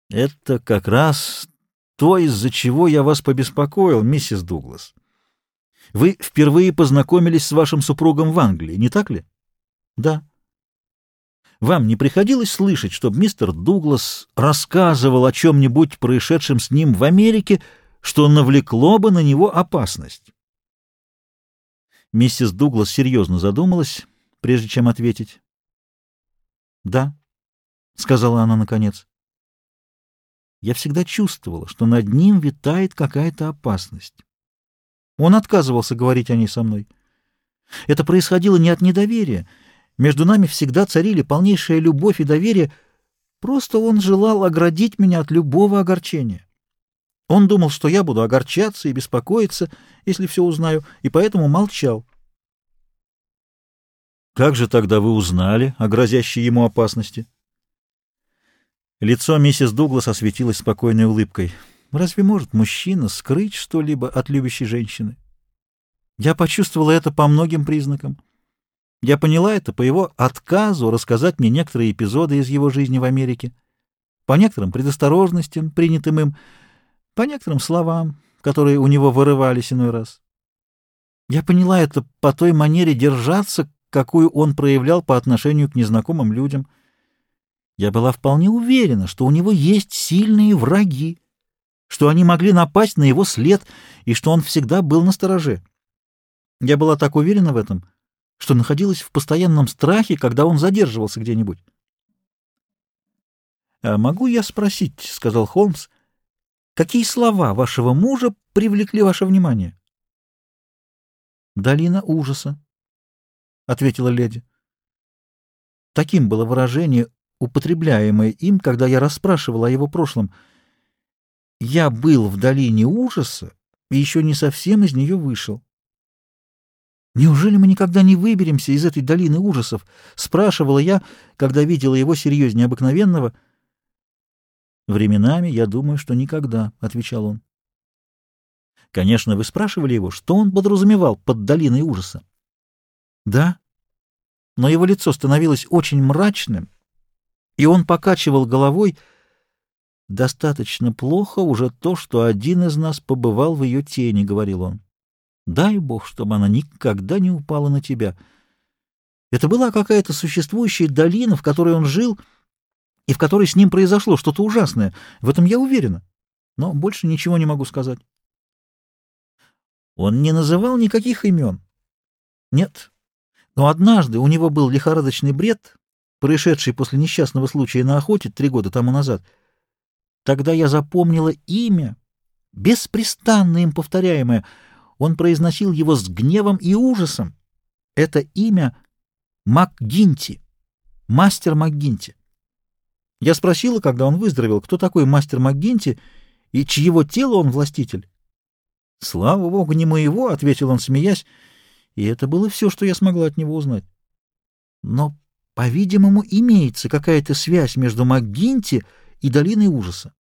Это как раз то, из-за чего я вас побеспокоил, миссис Дуглас. Вы впервые познакомились с вашим супругом в Англии, не так ли? Да. Вам не приходилось слышать, чтобы мистер Дуглас рассказывал о чем-нибудь происшедшем с ним в Америке, что навлекло бы на него опасность? Миссис Дуглас серьезно задумалась, прежде чем ответить. «Да», — сказала она наконец. «Я всегда чувствовала, что над ним витает какая-то опасность. Он отказывался говорить о ней со мной. Это происходило не от недоверия. Между нами всегда царили полнейшая любовь и доверие. Просто он желал оградить меня от любого огорчения. Он думал, что я буду огорчаться и беспокоиться, если все узнаю, и поэтому молчал». «Как же тогда вы узнали о грозящей ему опасности?» Лицо миссис Дуглас осветилось спокойной улыбкой. «Разве может мужчина скрыть что-либо от любящей женщины? Я почувствовала это по многим признакам. Я поняла это по его отказу рассказать мне некоторые эпизоды из его жизни в Америке, по некоторым предосторожностям, принятым им, по некоторым словам, которые у него вырывались иной раз. Я поняла это по той манере держаться, какую он проявлял по отношению к незнакомым людям. Я была вполне уверена, что у него есть сильные враги, что они могли напасть на его след и что он всегда был настороже. Я была так уверена в этом, что находилась в постоянном страхе, когда он задерживался где-нибудь. «А могу я спросить, — сказал Холмс, — какие слова вашего мужа привлекли ваше внимание?» «Долина ужаса», — ответила леди. Таким было выражение, употребляемое им, когда я расспрашивала о его прошлом. Я был в долине ужаса и еще не совсем из нее вышел. «Неужели мы никогда не выберемся из этой долины ужасов?» — спрашивала я, когда видела его серьезнее обыкновенного. «Временами я думаю, что никогда», — отвечал он. «Конечно, вы спрашивали его, что он подразумевал под долиной ужаса?» «Да, но его лицо становилось очень мрачным, и он покачивал головой. «Достаточно плохо уже то, что один из нас побывал в ее тени», — говорил он. «Дай Бог, чтобы она никогда не упала на тебя». Это была какая-то существующая долина, в которой он жил, и в которой с ним произошло что-то ужасное. В этом я уверена, но больше ничего не могу сказать. Он не называл никаких имен. Нет, но однажды у него был лихорадочный бред, происшедший после несчастного случая на охоте 3 года тому назад. Тогда я запомнила имя, беспрестанно им повторяемое. Он произносил его с гневом и ужасом. Это имя МакГинти, мастер МакГинти. Я спросила, когда он выздоровел, кто такой мастер МакГинти и чьего тела он властитель. «Слава Богу, не моего», — ответил он, смеясь, и это было все, что я смогла от него узнать. Но, по-видимому, имеется какая-то связь между МакГинти и долиной ужаса.